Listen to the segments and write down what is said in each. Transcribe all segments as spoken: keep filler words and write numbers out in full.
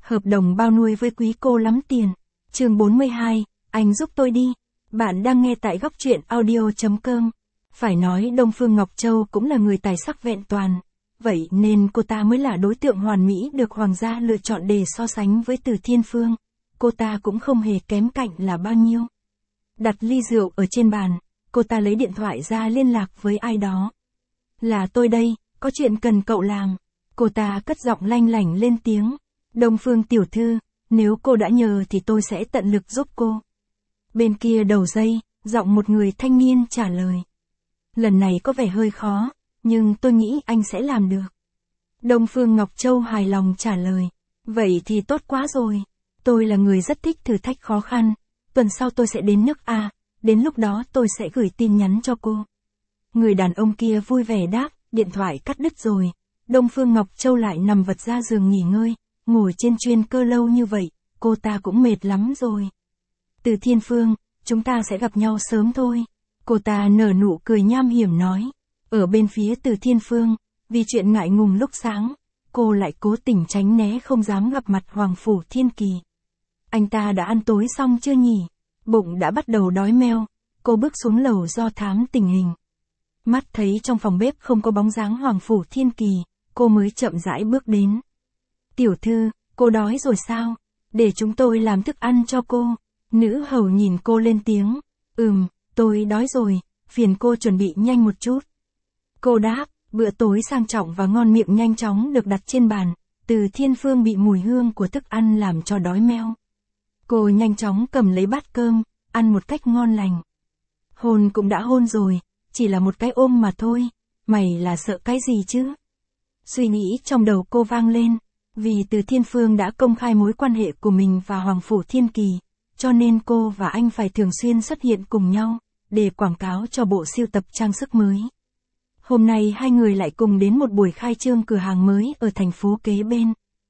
Hợp đồng bao nuôi với quý cô lắm tiền. Chương bốn mươi hai, anh giúp tôi đi. Bạn đang nghe tại góc truyện audio.com. Phải nói Đông Phương Ngọc Châu cũng là người tài sắc vẹn toàn. Vậy nên cô ta mới là đối tượng hoàn mỹ được Hoàng gia lựa chọn để so sánh với Từ Thiên Phương. Cô ta cũng không hề kém cạnh là bao nhiêu. Đặt ly rượu ở trên bàn, cô ta lấy điện thoại ra liên lạc với ai đó. Là tôi đây, có chuyện cần cậu làm. Cô ta cất giọng lanh lảnh lên tiếng. Đông Phương tiểu thư, nếu cô đã nhờ thì tôi sẽ tận lực giúp cô. Bên kia đầu dây, giọng một người thanh niên trả lời. Lần này có vẻ hơi khó, nhưng tôi nghĩ anh sẽ làm được. Đông Phương Ngọc Châu hài lòng trả lời. Vậy thì tốt quá rồi. Tôi là người rất thích thử thách khó khăn. Tuần sau tôi sẽ đến nước A, đến lúc đó tôi sẽ gửi tin nhắn cho cô. Người đàn ông kia vui vẻ đáp, điện thoại cắt đứt rồi. Đông Phương Ngọc Châu lại nằm vật ra giường nghỉ ngơi, ngồi trên chuyên cơ lâu như vậy, cô ta cũng mệt lắm rồi. Từ Thiên Phương, chúng ta sẽ gặp nhau sớm thôi. Cô ta nở nụ cười nham hiểm nói. Ở bên phía Từ Thiên Phương, vì chuyện ngại ngùng lúc sáng, cô lại cố tình tránh né không dám gặp mặt Hoàng Phủ Thiên Kỳ. Anh ta đã ăn tối xong chưa nhỉ? Bụng đã bắt đầu đói meo, cô bước xuống lầu do thám tình hình. Mắt thấy trong phòng bếp không có bóng dáng Hoàng Phủ Thiên Kỳ, cô mới chậm rãi bước đến. Tiểu thư, cô đói rồi sao? Để chúng tôi làm thức ăn cho cô. Nữ hầu nhìn cô lên tiếng. Ừm, tôi đói rồi, phiền cô chuẩn bị nhanh một chút. Cô đáp, bữa tối sang trọng và ngon miệng nhanh chóng được đặt trên bàn. Từ Thiên Phương bị mùi hương của thức ăn làm cho đói meo. Cô nhanh chóng cầm lấy bát cơm, ăn một cách ngon lành. Hôn cũng đã hôn rồi, chỉ là một cái ôm mà thôi, mày là sợ cái gì chứ? Suy nghĩ trong đầu cô vang lên, vì Từ Thiên Phương đã công khai mối quan hệ của mình và Hoàng Phủ Thiên Kỳ, cho nên cô và anh phải thường xuyên xuất hiện cùng nhau, để quảng cáo cho bộ sưu tập trang sức mới. Hôm nay hai người lại cùng đến một buổi khai trương cửa hàng mới ở thành phố kế bên.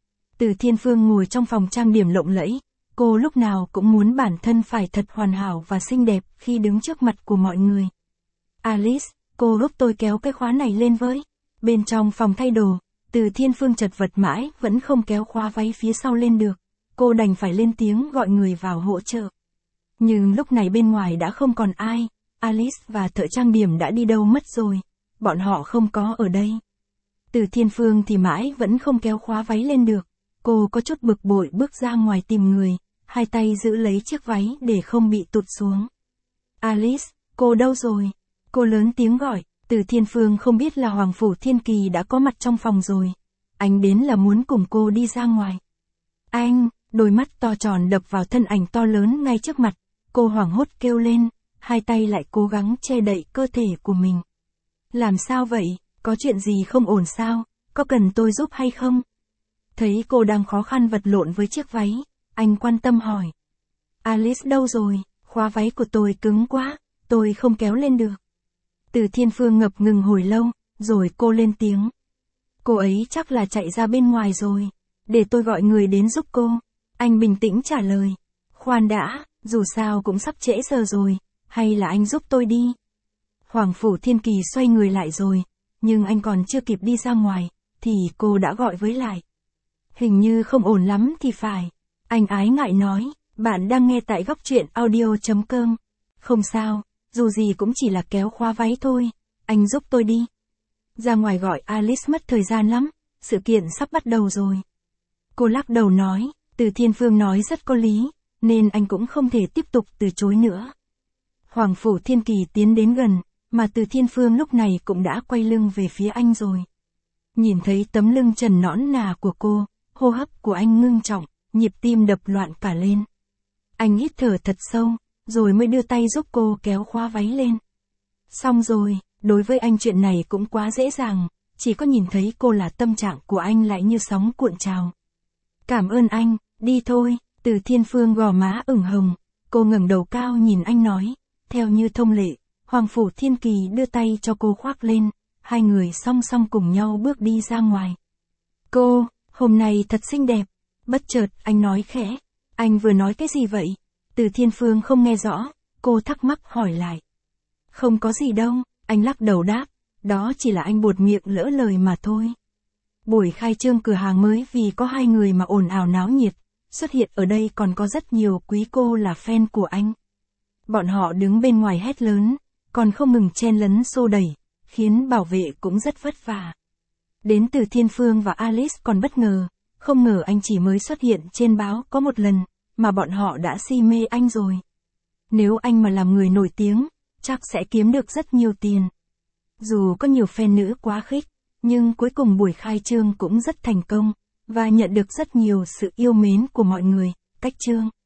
Từ Thiên Phương ngồi trong phòng trang điểm lộng lẫy, cô lúc nào cũng muốn bản thân phải thật hoàn hảo và xinh đẹp khi đứng trước mặt của mọi người. Alice, cô giúp tôi kéo cái khóa này lên với. Bên trong phòng thay đồ, Từ Thiên Phương chật vật mãi vẫn không kéo khóa váy phía sau lên được. Cô đành phải lên tiếng gọi người vào hỗ trợ. Nhưng lúc này bên ngoài đã không còn ai, Alice và thợ trang điểm đã đi đâu mất rồi. Bọn họ không có ở đây. Từ Thiên Phương thì mãi vẫn không kéo khóa váy lên được. Cô có chút bực bội bước ra ngoài tìm người, hai tay giữ lấy chiếc váy để không bị tụt xuống. Alice, cô đâu rồi? Cô lớn tiếng gọi. Từ Thiên Phương không biết là Hoàng Phủ Thiên Kỳ đã có mặt trong phòng rồi. Anh đến là muốn cùng cô đi ra ngoài. Anh, đôi mắt to tròn đập vào thân ảnh to lớn ngay trước mặt. Cô hoảng hốt kêu lên, hai tay lại cố gắng che đậy cơ thể của mình. Làm sao vậy? Có chuyện gì không ổn sao? Có cần tôi giúp hay không? Thấy cô đang khó khăn vật lộn với chiếc váy, anh quan tâm hỏi. Alice đâu rồi? Khóa váy của tôi cứng quá, tôi không kéo lên được. Từ Thiên Phương ngập ngừng hồi lâu, rồi cô lên tiếng. Cô ấy chắc là chạy ra bên ngoài rồi. Để tôi gọi người đến giúp cô. Anh bình tĩnh trả lời. Khoan đã, dù sao cũng sắp trễ giờ rồi, hay là anh giúp tôi đi. Hoàng Phủ Thiên Kỳ xoay người lại rồi, nhưng anh còn chưa kịp đi ra ngoài, thì cô đã gọi với lại. Hình như không ổn lắm thì phải. Anh ái ngại nói, bạn đang nghe tại góc truyện audio.com. Không sao, dù gì cũng chỉ là kéo khóa váy thôi, anh giúp tôi đi. Ra ngoài gọi Alice mất thời gian lắm, sự kiện sắp bắt đầu rồi. Cô lắc đầu nói, Từ Thiên Phương nói rất có lý, nên anh cũng không thể tiếp tục từ chối nữa. Hoàng Phủ Thiên Kỳ tiến đến gần, mà Từ Thiên Phương lúc này cũng đã quay lưng về phía anh rồi. Nhìn thấy tấm lưng trần nõn nà của cô, hô hấp của anh ngưng trọng, nhịp tim đập loạn cả lên. Anh hít thở thật sâu, rồi mới đưa tay giúp cô kéo khóa váy lên. Xong rồi, đối với anh chuyện này cũng quá dễ dàng, chỉ có nhìn thấy cô là tâm trạng của anh lại như sóng cuộn trào. Cảm ơn anh, đi thôi. Từ Thiên Phương gò má ửng hồng, cô ngẩng đầu cao nhìn anh nói, theo như thông lệ, Hoàng Phủ Thiên Kỳ đưa tay cho cô khoác lên, hai người song song cùng nhau bước đi ra ngoài. Cô, hôm nay thật xinh đẹp. Bất chợt, anh nói khẽ. Anh vừa nói cái gì vậy? Từ Thiên Phương không nghe rõ, cô thắc mắc hỏi lại. Không có gì đâu, anh lắc đầu đáp, đó chỉ là anh buột miệng lỡ lời mà thôi. Buổi khai trương cửa hàng mới vì có hai người mà ồn ào náo nhiệt, xuất hiện ở đây còn có rất nhiều quý cô là fan của anh. Bọn họ đứng bên ngoài hét lớn, còn không ngừng chen lấn xô đẩy, khiến bảo vệ cũng rất vất vả. Đến từ Thiên Phương và Alice còn bất ngờ, không ngờ anh chỉ mới xuất hiện trên báo có một lần, mà bọn họ đã si mê anh rồi. Nếu anh mà làm người nổi tiếng, chắc sẽ kiếm được rất nhiều tiền. Dù có nhiều fan nữ quá khích, nhưng cuối cùng buổi khai trương cũng rất thành công, và nhận được rất nhiều sự yêu mến của mọi người. Cách trương